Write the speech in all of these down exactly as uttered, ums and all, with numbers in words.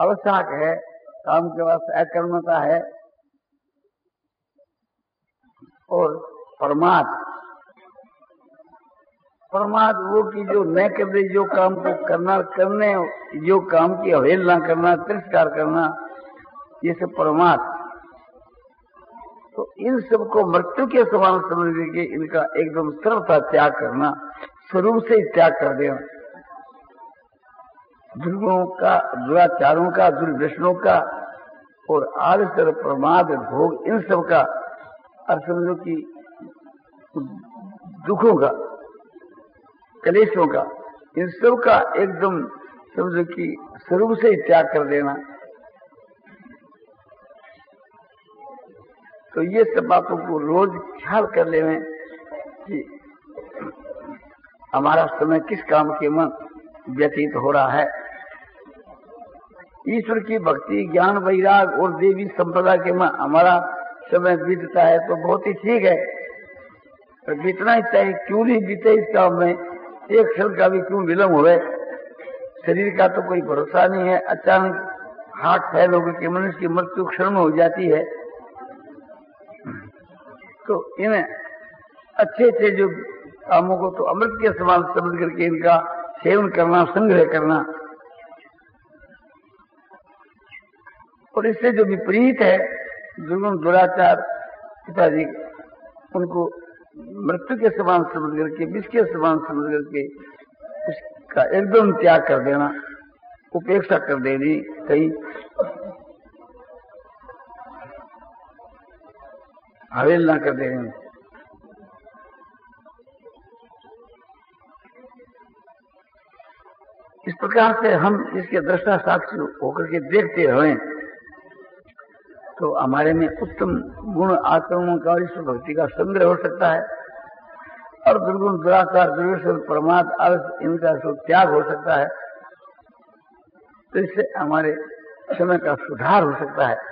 आवश्यक है, काम के वास्ते अकर्मता है। और प्रमाद प्रमाद वो की जो न कर दे, जो काम को करना करने जो काम की अवहेलना करना, तिरस्कार करना, ये सब प्रमाद। तो इन सबको मृत्यु के समान समझ के इनका एकदम सर्वथा त्याग करना, स्वरूप से ही त्याग कर देना। दुर्गुणों का, दुराचारों का, दुर्व्यसनों का और आलस्य, प्रमाद, भोग, इन सब का और समझो कि दुखों का, कलेशों का, इन सब का एकदम समझो कि स्वरूप से ही त्याग कर देना। तो ये सब बातों को रोज ख्याल कर लें कि हमारा समय किस काम के मन व्यतीत हो रहा है। ईश्वर की भक्ति, ज्ञान, वैराग और देवी संपदा के मन हमारा समय बीतता है तो बहुत ही ठीक है, पर बीतना ही चाहिए। क्यों नहीं बीते इस काम में, एक क्षण का भी क्यों विलम्ब हुए। शरीर का तो कोई भरोसा नहीं है, अचानक हार्ट फेल होकर के मनुष्य की मृत्यु क्षण में हो जाती है। तो इन अच्छे अच्छे जो कामों को तो अमृत के समान समझ करके इनका सेवन करना, संग्रह करना। और इससे जो विपरीत है, दुर्गुण, दुराचार पिताजी, उनको मृत्यु के समान समझ करके, विष के समान समझ करके उसका एकदम त्याग कर देना, उपेक्षा कर देनी, कहीं अवहेलना कर देनी। इस प्रकार से हम इसके दृष्टा साक्षी होकर के देखते रहें तो हमारे में उत्तम गुण, आचरणों का, ईश्वर भक्ति का संग्रह हो सकता है और दुर्गुण, दुराचार, दुर्व्यसन, प्रमाद, आलस्य, इनका सब त्याग हो सकता है। तो इससे हमारे समय का सुधार हो सकता है।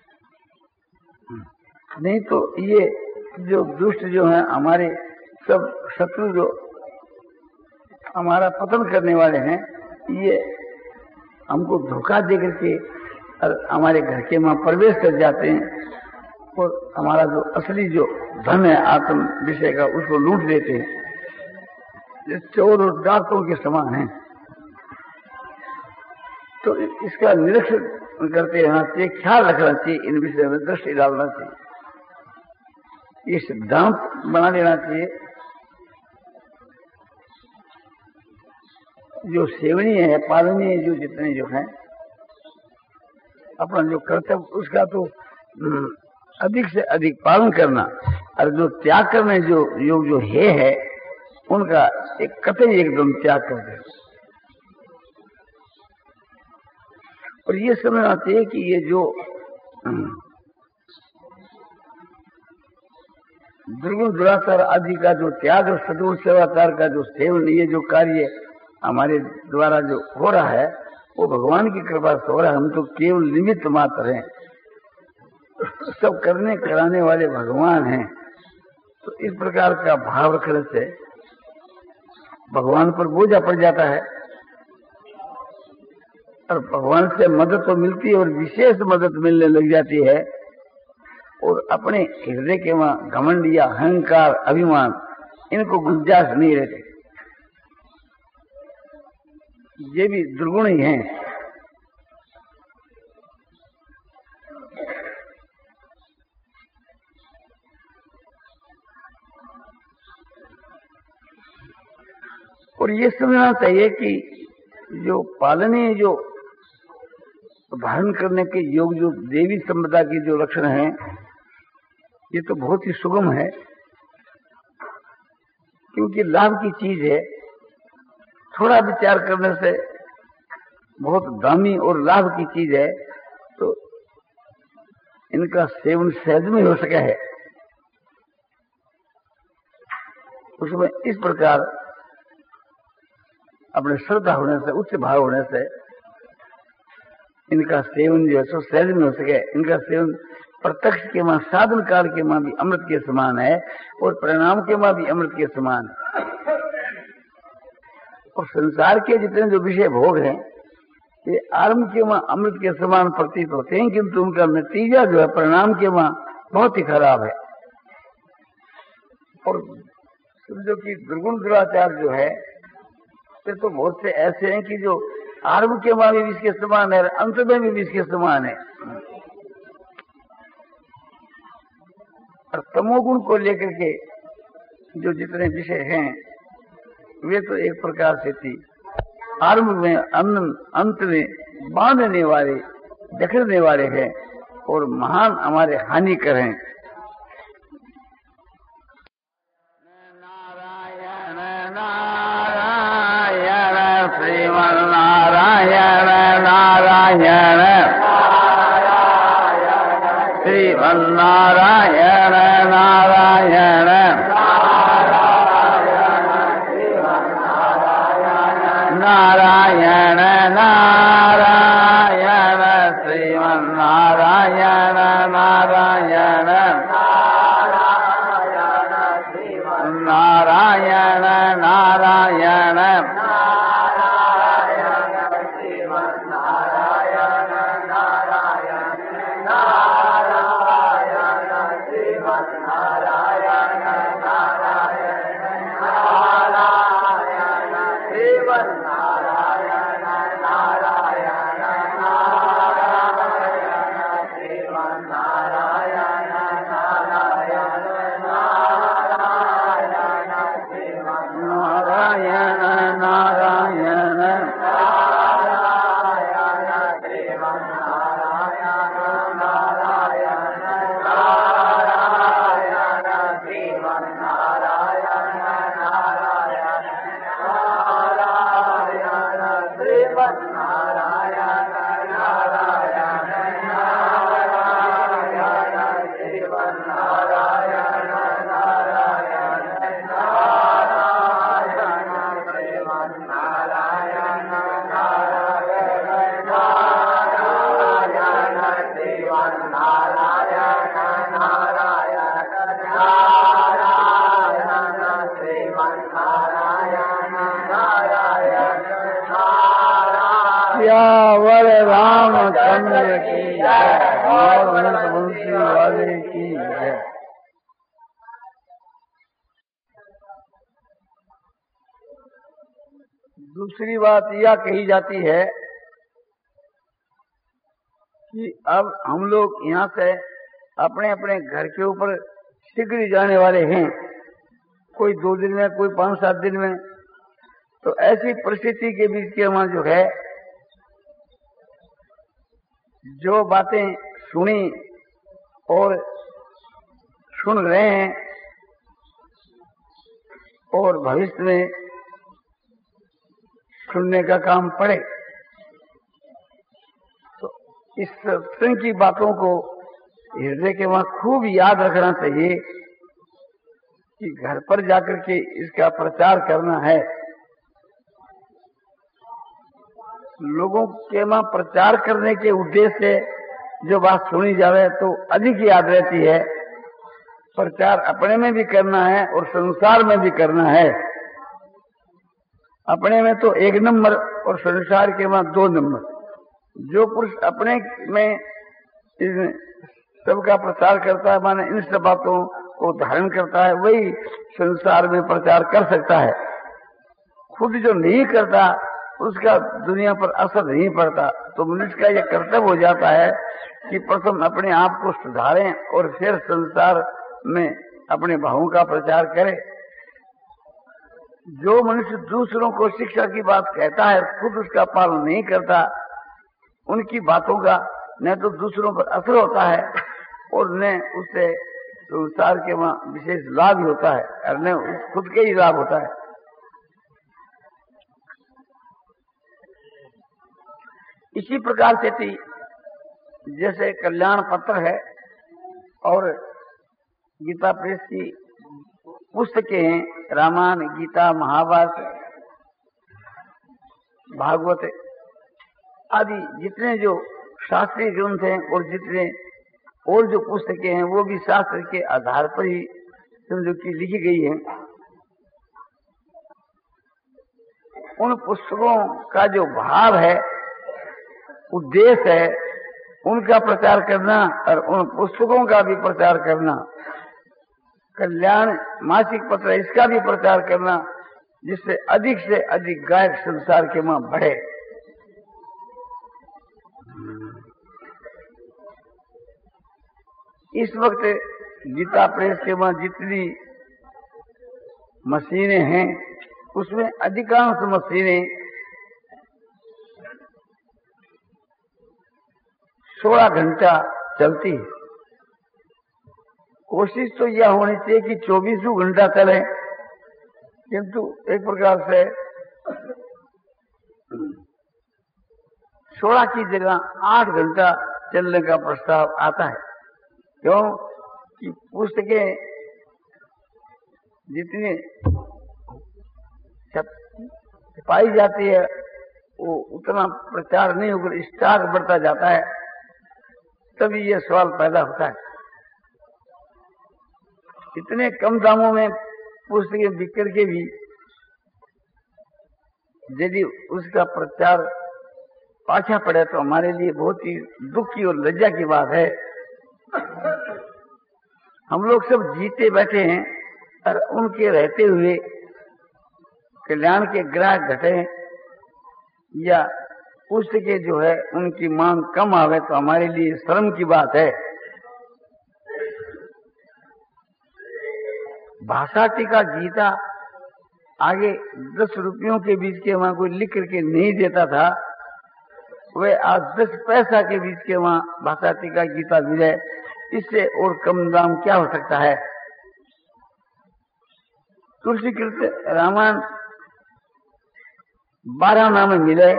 नहीं तो ये जो दुष्ट जो हैं, हमारे सब शत्रु जो हमारा पतन करने वाले हैं, ये हमको धोखा दे करके और हमारे घर के वहां प्रवेश कर जाते हैं और हमारा जो असली जो धन है आत्म विषय का, उसको लूट लेते हैं। ये चोर और डाकुओं के समान है। तो इसका निरीक्षण करते रहना चाहिए, ख्याल रखना चाहिए, इन विषय में दृष्टि डालना चाहिए, ये सिद्धांत बना लेना चाहिए। जो सेवनीय है, पालनीय जो जितने जो हैं, अपना जो कर्तव्य उसका तो अधिक से अधिक पालन करना, और जो त्याग करने जो योग जो है है उनका एक कतई एकदम त्याग कर दे। और ये समझना चाहिए कि ये जो दुर्गुण, दुराचार आदि का जो त्याग और सद्गुण सेवाचार का जो सेवन, ये जो कार्य हमारे द्वारा जो हो रहा है वो भगवान की कृपा से हो रहा है। हम तो केवल निमित्त मात्र हैं, सब करने कराने वाले भगवान हैं। तो इस प्रकार का भाव रखने से भगवान पर बोझा पड़ जाता है और भगवान से मदद तो मिलती है और विशेष मदद मिलने लग जाती है। और अपने हृदय के वहां घमंड या अहंकार, अभिमान, इनको गुंजाइश नहीं रहती। ये भी दुर्गुण ही हैं। और ये समझना चाहिए कि जो पालनीय, जो धारण करने के योग, जो देवी संपदा की जो लक्षण हैं, ये तो बहुत ही सुगम है, क्योंकि लाभ की चीज है। थोड़ा विचार करने से बहुत दामी और लाभ की चीज है, तो इनका सेवन सहज में हो सका है। उसमें इस प्रकार अपने श्रद्धा होने से, उच्च भाव होने से इनका सेवन जो है सो सहज में हो सके। इनका सेवन प्रत्यक्ष के मां, साधन काल के मां भी अमृत के समान है और परिणाम के मां भी अमृत के समान है। और संसार के जितने जो विषय भोग हैं ये आरंभ के वहां अमृत के समान प्रतीत होते हैं, किंतु उनका नतीजा जो है परिणाम के वहां बहुत ही खराब है। और समझो कि दुर्गुण दुराचार जो है फिर तो बहुत से ऐसे हैं कि जो आरंभ के वहां भी विष के समान है, अंत में भी विष के समान है। और तमोगुण को लेकर के जो जितने विषय हैं वे तो एक प्रकार से थी, आरंभ में अंत में बांधने वाले जकड़ने वाले हैं और महान हमारे हानिकर हैं। नारायण नारायण श्रीमन नारायण नारायण श्रीमन नारायण नारायण नारायण नारायण श्रीमन नारायण नारायण नारायण नारायण सियावर रामचंद्र की जय, और बंसी वाले की जय। दूसरी बात यह कही जाती है कि अब हम लोग यहाँ से अपने अपने घर के ऊपर शीघ्र जाने वाले हैं, कोई दो दिन में, कोई पांच सात दिन में। तो ऐसी परिस्थिति के बीच के वहां जो है जो बातें सुनी और सुन रहे हैं और भविष्य में सुनने का काम पड़े, तो इस सत्संग की बातों को हृदय के वहां खूब याद रखना चाहिए कि घर पर जाकर के इसका प्रचार करना है। लोगों के वहां प्रचार करने के उद्देश्य से जो बात सुनी जावे तो अधिक याद रहती है। प्रचार अपने में भी करना है और संसार में भी करना है। अपने में तो एक नंबर और संसार के वहां दो नंबर। जो पुरुष अपने में सबका प्रचार करता है, माने इन सब बातों को धारण करता है, वही संसार में प्रचार कर सकता है। खुद जो नहीं करता उसका दुनिया पर असर नहीं पड़ता। तो मनुष्य का यह कर्तव्य हो जाता है कि प्रथम अपने आप को सुधारें और फिर संसार में अपने भावों का प्रचार करे। जो मनुष्य दूसरों को शिक्षा की बात कहता है, खुद उसका पालन नहीं करता, उनकी बातों का न तो दूसरों पर असर होता है और न उससे संसार के वहां विशेष लाभ होता है और न खुद के ही लाभ होता है। इसी प्रकार से थी जैसे कल्याण पत्र है और गीता प्रेस की पुस्तकें हैं, रामायण, गीता, महाभारत, भागवत आदि जितने जो शास्त्रीय ग्रंथ हैं और जितने और जो पुस्तकें हैं वो भी शास्त्र के आधार पर ही समझो कि लिखी गई हैं। उन पुस्तकों का जो भाव है उद्देश्य है उनका प्रचार करना और उन पुस्तकों का भी प्रचार करना, कल्याण मासिक पत्र इसका भी प्रचार करना, जिससे अधिक से अधिक गायक संसार के मां बढ़े। इस वक्त गीता प्रेस के मां जितनी मशीनें हैं उसमें अधिकांश मशीनें सोलह घंटा चलती है। कोशिश तो यह होनी चाहिए कि चौबीसों घंटा चले, किंतु एक प्रकार से सोलह की जगह आठ घंटा चलने का प्रस्ताव आता है। क्यों कि पुस्तकें जितनी छपाई जाती है वो उतना प्रचार नहीं होकर स्टॉक बढ़ता जाता है, तभी ये सवाल पैदा होता है। इतने कम दामों में पुस्तकें बिक करके भी यदि उसका प्रचार पाछा पड़े तो हमारे लिए बहुत ही दुख की और लज्जा की बात है। हम लोग सब जीते बैठे हैं और उनके रहते हुए कल्याण के ग्राहक घटे या पुस्तकें जो है उनकी मांग कम आवे तो हमारे लिए शर्म की बात है। भाषा टीका गीता आगे दस रुपयों के बीच के वहां कोई लिख करके नहीं देता था, वे आज दस पैसा के बीच के वहां भाषा टीका गीता मिले, इससे और कम दाम क्या हो सकता है। तुलसी कृत रामायण बारह नामे मिले,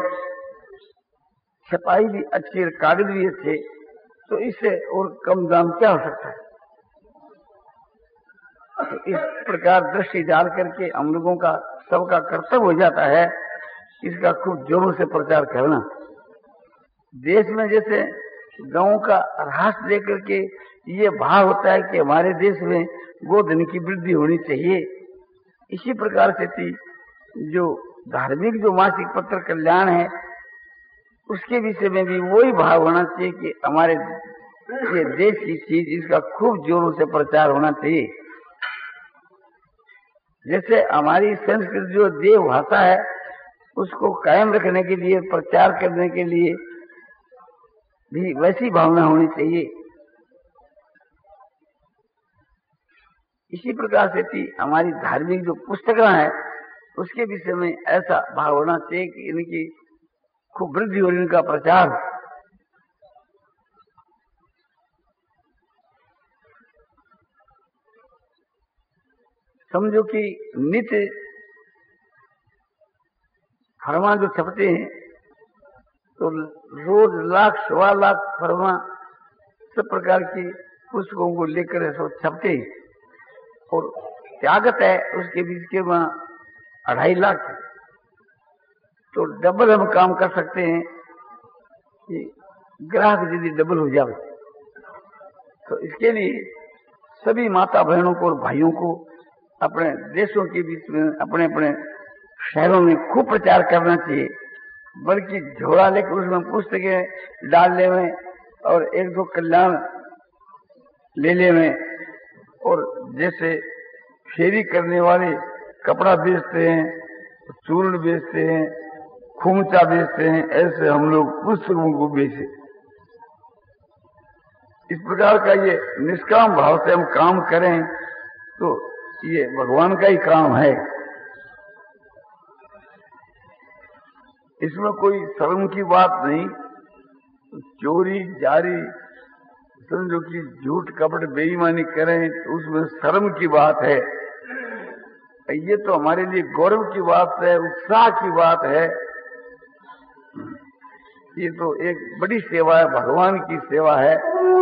छपाई भी अच्छी और कागज भी अच्छे, तो इससे और कम दाम क्या हो सकता है। तो इस प्रकार दृष्टि डाल करके हम लोगों का सबका कर्तव्य हो जाता है इसका खूब जोरों से प्रचार करना। देश में जैसे गांवों का ह्रास लेकर के ये भाव होता है कि हमारे देश में गोधन की वृद्धि होनी चाहिए, इसी प्रकार से थी जो धार्मिक जो मासिक पत्र कल्याण है उसके विषय में भी वही भाव होना चाहिए कि हमारे ये देश की चीज इसका खूब जोरों से प्रचार होना चाहिए। जैसे हमारी संस्कृत जो देव भाषा है उसको कायम रखने के लिए, प्रचार करने के लिए भी वैसी भावना होनी चाहिए। इसी प्रकार से थी हमारी धार्मिक जो पुस्तकें हैं उसके विषय में ऐसा भाव होना चाहिए कि इनकी खूब वृद्धि और इनका प्रचार। समझो कि नित्य फरमा जो छपते हैं तो रोज लाख सवा लाख फरमा सब प्रकार की पुस्तकों को लेकर ऐसा छपते हैं और त्यागत है उसके बीच के वहां अढ़ाई लाख है, तो डबल हम काम कर सकते हैं कि ग्राहक यदि डबल हो जाए। तो इसके लिए सभी माता बहनों को और भाइयों को अपने देशों के बीच में अपने अपने शहरों में खूब प्रचार करना चाहिए, बल्कि झोला लेकर उसमें पुस्तकें डालने में और एक दो कल्याण लेने में, और जैसे फेरी करने वाले कपड़ा बेचते हैं, चूर्ण बेचते हैं, खूमचा बेचते हैं, ऐसे हम लोग पुस्तकों को बेचे। इस प्रकार का ये निष्काम भाव से हम काम करें तो ये भगवान का ही काम है। इसमें कोई शर्म की बात नहीं। चोरी जारी समझो कि झूठ कपट बेईमानी करें तो उसमें शर्म की बात है। ये तो हमारे लिए गौरव की बात है, उत्साह की बात है। ये तो एक बड़ी सेवा है, भगवान की सेवा है।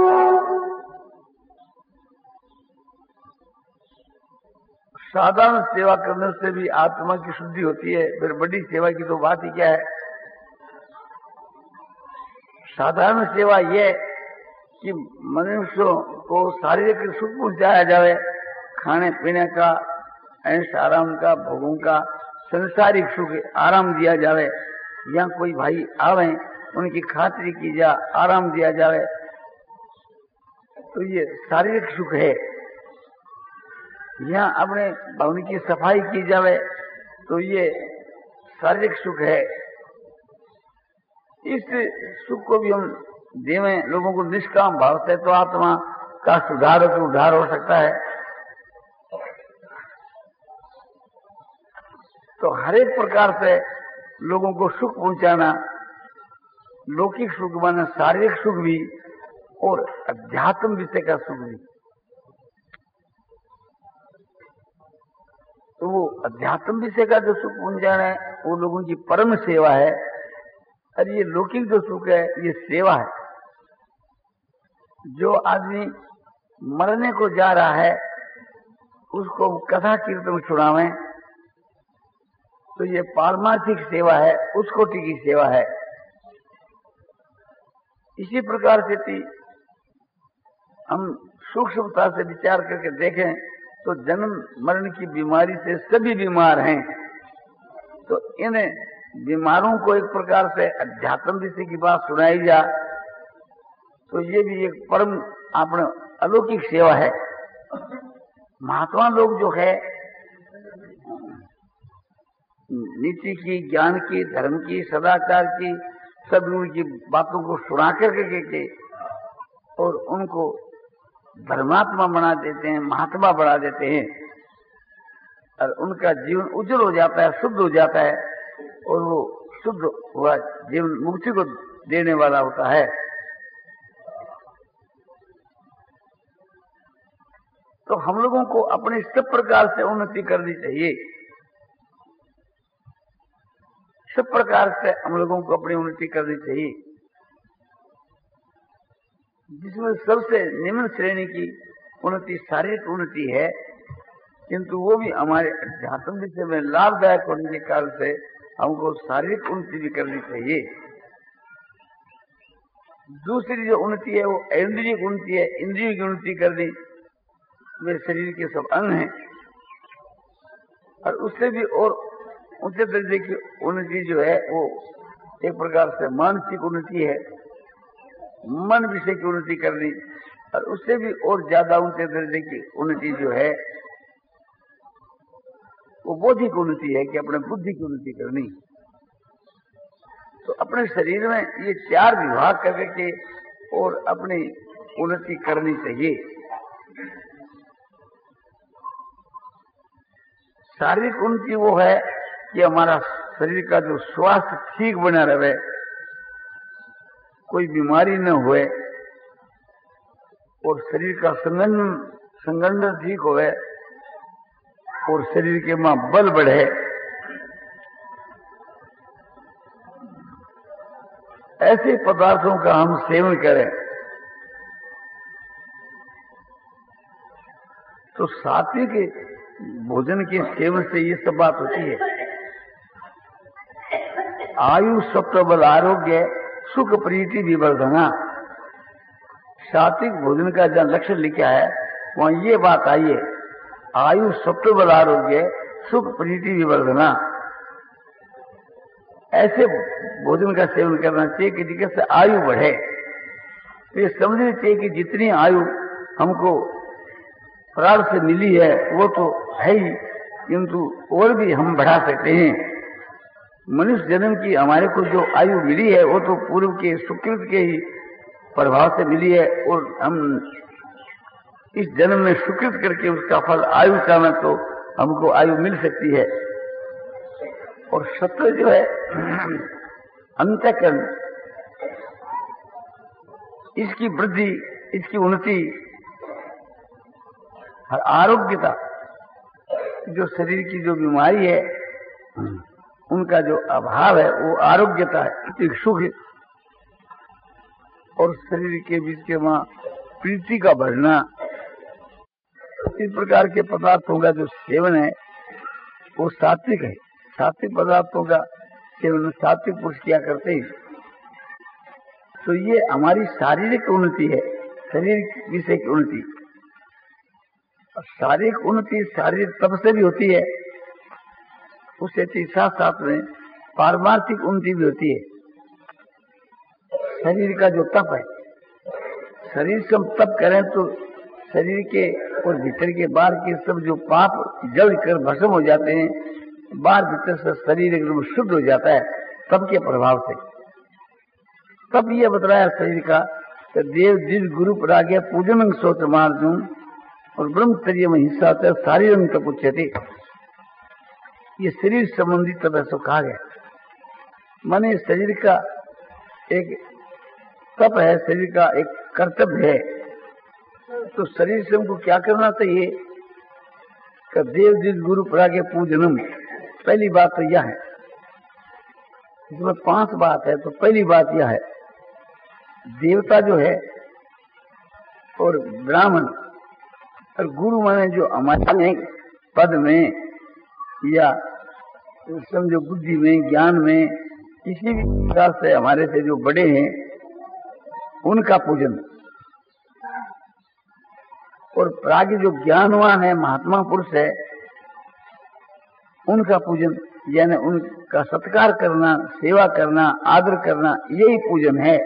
साधारण सेवा करने से भी आत्मा की शुद्धि होती है, फिर बड़ी सेवा की तो बात ही क्या है। साधारण सेवा यह कि मनुष्यों को शारीरिक सुख पहुंचाया जाए, खाने पीने का, ऐश आराम का, भोगों का, संसारिक सुख आराम दिया जाए। या कोई भाई आवे उनकी खातिरी की जा, आराम दिया जाए, तो ये शारीरिक सुख है। यहाँ अपने भवन की सफाई की जाए तो ये शारीरिक सुख है। इस सुख को भी हम देवें लोगों को निष्काम भाव से, तो आत्मा का सुधार और उद्धार हो सकता है। तो हर एक प्रकार से लोगों को सुख पहुंचाना, लौकिक सुख माने शारीरिक सुख भी और अध्यात्म विषय का सुख भी, तो वो अध्यात्म विषय का जो सुख पहुंचाना है वो लोगों की परम सेवा है। और ये लौकिक जो सुख है ये सेवा है। जो आदमी मरने को जा रहा है उसको कथा कीर्तन सुनावें तो ये पारमार्थिक सेवा है, उस कोटि की सेवा है। इसी प्रकार से थी हम सूक्ष्मता से विचार करके देखें तो जन्म मरण की बीमारी से सभी बीमार हैं। तो इन बीमारों को एक प्रकार से अध्यात्म विषय की बात सुनाई जा तो ये भी एक परम अपने अलौकिक सेवा है। महात्मा लोग जो है नीति की, ज्ञान की, धर्म की, सदाचार की, सब उनकी बातों को सुना करके के और उनको धर्मात्मा बना देते हैं, महात्मा बना देते हैं और उनका जीवन उज्जवल हो जाता है, शुद्ध हो जाता है और वो शुद्ध हुआ जीवन मुक्ति को देने वाला होता है। तो हम लोगों को अपने सब प्रकार से उन्नति करनी चाहिए। सब प्रकार से हम लोगों को अपनी उन्नति करनी चाहिए, जिसमें सबसे निम्न श्रेणी की उन्नति शारीरिक उन्नति है, किंतु वो भी हमारे अध्यात्म विषय में लाभदायक होने के कारण से हमको शारीरिक उन्नति भी करनी चाहिए। दूसरी जो उन्नति है वो इंद्रिय की उन्नति है। इंद्रिय की उन्नति करनी मेरे शरीर के सब अंग हैं और उससे भी और ऊंचे दर्जे की उन्नति जो है वो एक प्रकार से मानसिक उन्नति है। मन विषय की उन्नति करनी और उससे भी और ज्यादा ऊंचे दर्जे की उन्नति जो है वो बौद्धिक उन्नति है कि अपने बुद्धि की उन्नति करनी। तो अपने शरीर में ये चार विभाग करके और अपनी उन्नति करनी चाहिए। शारीरिक उन्नति वो है कि हमारा शरीर का जो स्वास्थ्य ठीक बना रहे, कोई बीमारी न होए और शरीर का संगठन संगठन ठीक होए और शरीर के मां बल बढ़े। ऐसे पदार्थों का हम सेवन करें तो सात्विक भोजन के सेवन से ये सब बात होती है। आयु सत्व बल आरोग्य सुख प्रीति विवर्धना, सात्विक भोजन का जहां लक्ष्य लिखा है वहां ये बात आई है, आयु सत्व बल आरोग्य सुख प्रीति विवर्धना। ऐसे भोजन का सेवन करना चाहिए कि जिससे से आयु बढ़े। तो ये समझना चाहिए कि जितनी आयु हमको प्राण से मिली है वो तो है ही, किंतु और भी हम बढ़ा सकते हैं। मनुष्य जन्म की हमारे को जो आयु मिली है वो तो पूर्व के सुकृत के ही प्रभाव से मिली है और हम इस जन्म में सुकृत करके उसका फल आयु का में तो हमको आयु मिल सकती है। और सत्व जो है अंतःकरण, इसकी वृद्धि, इसकी उन्नति, आरोग्यता, जो शरीर की जो बीमारी है उनका जो अभाव है वो आरोग्यता है, एक सुख। और शरीर के बीच के वहां प्रीति का बढ़ना, इस प्रकार के पदार्थों का जो सेवन है वो सात्विक है। सात्विक पदार्थों का सेवन सात्विक पुरुष किया करते हैं। तो ये हमारी शारीरिक उन्नति है, शरीर विषय की उन्नति। शारीरिक उन्नति शारीरिक तप से भी होती है, उससे साथ साथ में पारमार्थिक उन्नति भी होती है। शरीर का जो तप है, शरीर से हम तप करें तो शरीर के और भीतर के बाहर के सब जो पाप जल कर भस्म हो जाते हैं, बाहर भीतर से शरीर एकदम शुद्ध हो जाता है तप के प्रभाव से। तब ये बतलाया शरीर का तो देव दिल गुरु प्राज्ञ पूजन सोच मार्जुन और ब्रह्मचर्य में हिस्सा होता है सारी रंग तप उच्चते। ये शरीर संबंधी तप ऐसा कहा गया। माने शरीर का एक तप है, शरीर का एक कर्तव्य है। तो शरीर से हमको क्या करना चाहिए कि देव दिल गुरु प्राज्ञ पूजनम। पहली बात तो यह है, इसमें पांच बात है। तो पहली बात यह है, देवता जो है और ब्राह्मण और गुरु माने जो हमारे पद में या समझो बुद्धि में ज्ञान में किसी भी प्रकार से हमारे से जो बड़े हैं उनका पूजन, और प्राज्ञ जो ज्ञानवान है महात्मा पुरुष है उनका पूजन, यानी उनका सत्कार करना, सेवा करना, आदर करना, यही पूजन है।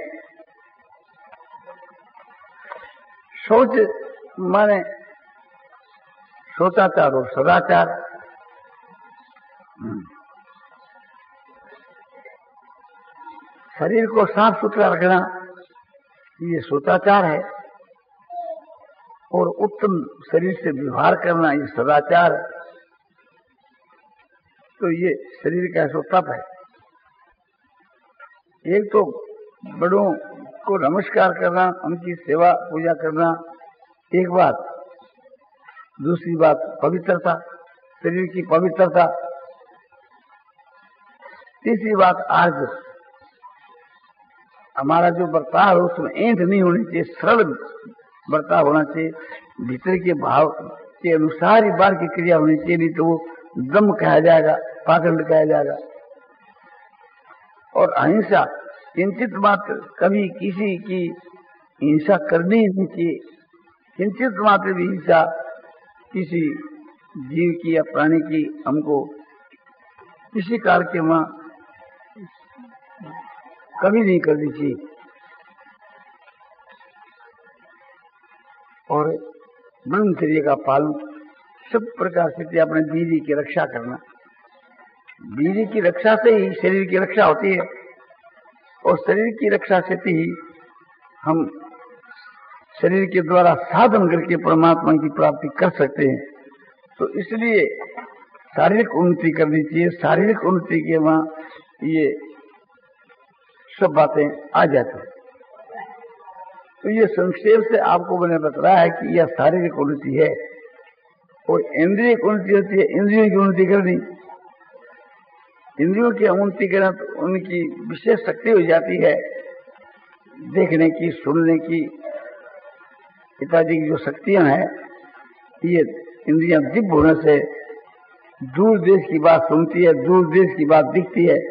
सोच माने सोचाचार और सदाचार। शरीर को साफ सुथरा रखना ये सोचाचार है, और उत्तम शरीर से व्यवहार करना ये सदाचार। तो ये शरीर का ऐसा तप है। एक तो बड़ों को नमस्कार करना, उनकी सेवा पूजा करना एक बात। दूसरी बात पवित्रता, शरीर की पवित्रता। तीसरी बात आर्ज, हमारा जो बर्ताव है उसमें ऐंठ नहीं होनी चाहिए, सरल बर्ताव होना चाहिए। भीतर के भाव के अनुसार ही बाहर की क्रिया होनी चाहिए, नहीं तो वो दम कहा जाएगा, पाखंड कहा जाएगा। और अहिंसा, किंचित मात्र कभी किसी की हिंसा करनी ही नहीं चाहिए। किंचित मात्र भी हिंसा किसी जीव की या प्राणी की हमको किसी काल के वहां कभी नहीं करनी चाहिए। और ब्रह्मचर्य का पालन, सब प्रकार से अपने बीवी की रक्षा करना। बीवी की रक्षा से ही शरीर की रक्षा होती है, और शरीर की रक्षा से ही हम शरीर के द्वारा साधन करके परमात्मा की प्राप्ति कर सकते हैं। तो इसलिए शारीरिक उन्नति करनी चाहिए। शारीरिक उन्नति के वहां ये सब बातें आ जाती हैं। तो ये संक्षेप से आपको मैंने बताया है कि यह शारीरिक उन्नति है, और इंद्रिय उन्नति होती है इंद्रियों की उन्नति करनी। इंद्रियों की उन्नति करना तो उनकी विशेष शक्ति हो जाती है, देखने की, सुनने की, इत्यादि की जो शक्तियां हैं, ये इंद्रियां दिव्य होने से दूर देश की बात सुनती है, दूर देश की बात दिखती है।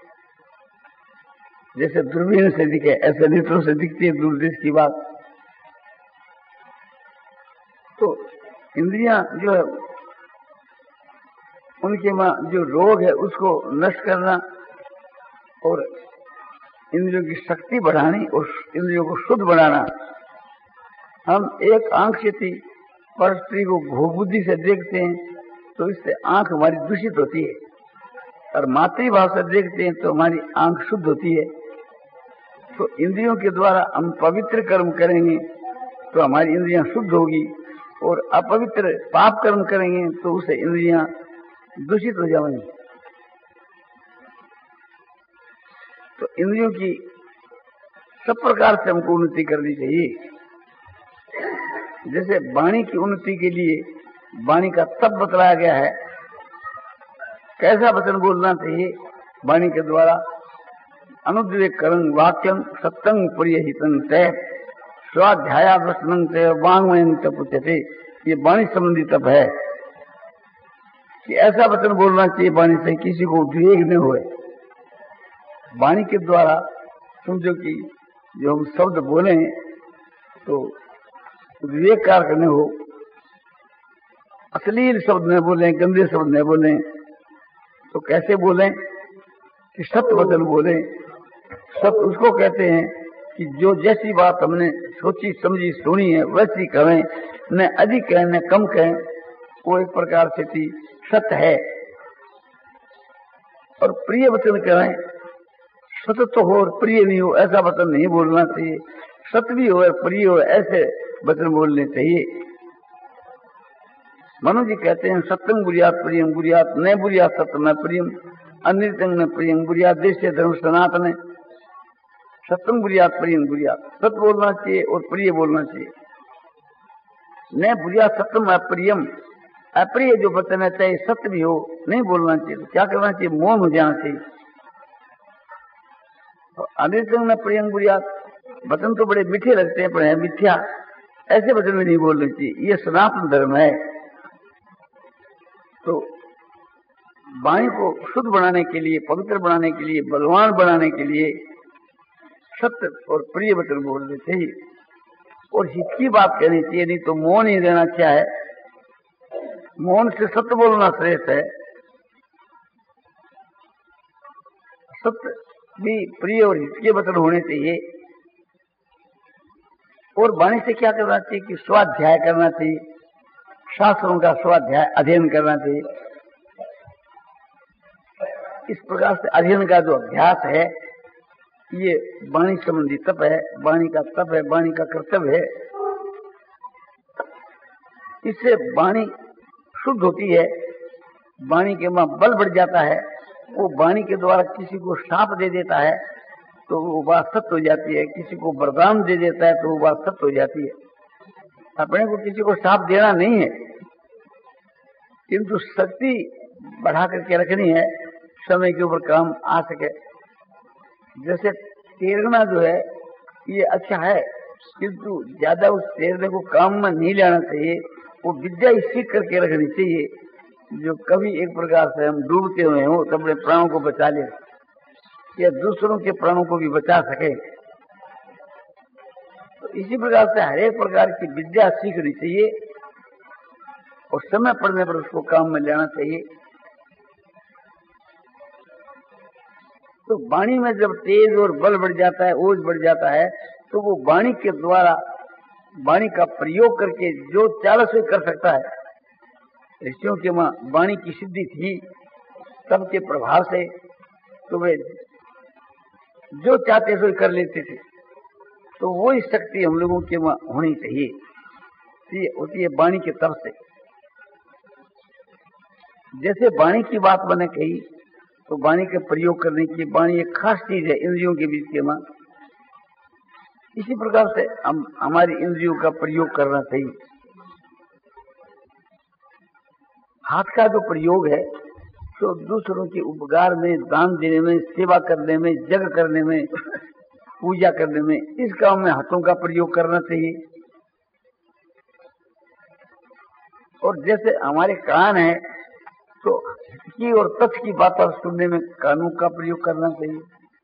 जैसे दूरबीन से दिखे ऐसे नेत्रों से दिखती है दूर देश की बात। तो इंद्रियां जो है उनके में जो रोग है उसको नष्ट करना, और इंद्रियों की शक्ति बढ़ानी, और इंद्रियों को शुद्ध बनाना। हम एक आंख से थी पर स्त्री को भोग बुद्धि से देखते हैं तो इससे आंख हमारी दूषित होती है, और मातृभाव से देखते हैं तो हमारी आंख शुद्ध होती है। तो इंद्रियों के द्वारा हम पवित्र कर्म करेंगे तो हमारी इंद्रियां शुद्ध होगी, और अपवित्र पाप कर्म करेंगे तो उससे इंद्रियां दूषित हो जाएंगी। तो इंद्रियों की सब प्रकार से हमको उन्नति करनी चाहिए। जैसे वाणी की उन्नति के लिए वाणी का तप बतलाया गया है, कैसा वचन बोलना चाहिए वाणी के द्वारा। अनुद्वेग करं वाक्यं सत्यं प्रियहितं तय स्वाध्याया वचनं तय वाङ्मयं तपुच्यते। ये वाणी संबंधी तप है कि ऐसा वचन बोलना चाहिए वाणी से किसी को उद्वेग न होए। वाणी के द्वारा समझो कि जो हम शब्द बोले तो विवेक कारक न हो, अश्लील शब्द न बोले, गंदे शब्द न बोले। तो कैसे बोले कि सत्य वचन बोले। सत्य उसको कहते हैं कि जो जैसी बात हमने सोची समझी सुनी है वैसी कहें, न अधिक कहें न कम कहें, वो एक प्रकार से थी सत्य है। और प्रिय वचन कहें, सत्य तो हो और प्रिय नहीं हो ऐसा वचन नहीं बोलना चाहिए, सत्य भी हो और प्रिय हो ऐसे वचन बोलने चाहिए। मनु जी कहते हैं सत्यं बुरियात प्रियं बुरियात न बुरियात सत्यम न प्रियम अनृतंग न प्रियं बुरियात देश धर्म सनातन। सत्यं बुरियात प्रियं बुरियात, सत्य बोलना चाहिए और प्रिय बोलना चाहिए। न बुरियात सत्यम अप्रियम, अप्रिय जो वचन है चाहे सत्य भी हो नहीं बोलना चाहिए। तो क्या करना चाहिए? मौन हो जाना चाहिए। तो अनृतंग न प्रियं बुरियात, वचन तो बड़े मीठे लगते हैं पर है मिथ्या, ऐसे वचन भी नहीं बोलने चाहिए। ये सनातन धर्म है। तो वाणी को शुद्ध बनाने के लिए, पवित्र बनाने के लिए, बलवान बनाने के लिए सत्य और प्रिय वचन बोलने चाहिए और हित की बात कहनी चाहिए, नहीं तो मौन ही रहना अच्छा है। मौन से सत्य बोलना श्रेष्ठ है। सत्य भी प्रिय और हित के वचन होने चाहिए। और वाणी से क्या करना चाहिए कि स्वाध्याय करना चाहिए, शास्त्रों का स्वाध्याय अध्ययन करना चाहिए। इस प्रकार से अध्ययन का जो अभ्यास है ये वाणी संबंधी तप है, वाणी का तप है, वाणी का कर्तव्य है। इससे वाणी शुद्ध होती है, वाणी के वहां बल बढ़ जाता है। वो वाणी के द्वारा किसी को शाप दे देता है तो वो बात सत्य हो जाती है, किसी को वरदान दे देता है तो वो बात सत्य हो जाती है। अपने को किसी को शाप देना नहीं है, किंतु शक्ति बढ़ा करके रखनी है, समय के ऊपर काम आ सके। जैसे तैरना जो है ये अच्छा है, किंतु ज्यादा उस तैरने को काम में नहीं लेना चाहिए। वो विद्या ही सीख करके रखनी चाहिए, जो कभी एक प्रकार से हम डूबते हुए हो तो अपने प्राणों को बचा ले या दूसरों के प्राणों को भी बचा सके। तो इसी प्रकार से हर एक प्रकार की विद्या सीखनी चाहिए और समय पड़ने पर उसको काम में लेना चाहिए। तो वाणी में जब तेज और बल बढ़ जाता है, ओज बढ़ जाता है, तो वो वाणी के द्वारा, वाणी का प्रयोग करके जो चाह से कर सकता है। ऋषियों के वहां वाणी की सिद्धि थी, तब के प्रभाव से तो वे जो चाहते सो कर लेते थे। तो वो ही शक्ति हम लोगों के वहां होनी चाहिए, ये होती है वाणी के तप से। जैसे वाणी की बात मैंने कही तो वाणी का प्रयोग करने की, वाणी एक खास चीज है इंद्रियों के बीच के वहां। इसी प्रकार से हम हमारी इंद्रियों का प्रयोग करना चाहिए। हाथ का जो प्रयोग है तो दूसरों के उपकार में, दान देने में, सेवा करने में, जग करने में, पूजा करने में, इस काम में हाथों का प्रयोग करना चाहिए। और जैसे हमारे कान है तो की और तथ्य की बात सुनने में कानों का प्रयोग करना चाहिए।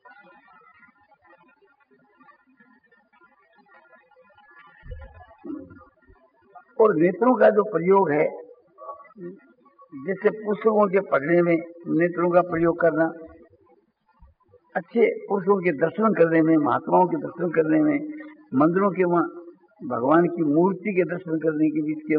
और नेत्रों का जो प्रयोग है, जैसे पुस्तकों के पढ़ने में नेत्रों का प्रयोग करना, अच्छे पुरुषों के दर्शन करने में, महात्माओं के दर्शन करने में, मंदिरों के वहां भगवान की मूर्ति के दर्शन करने के बीच के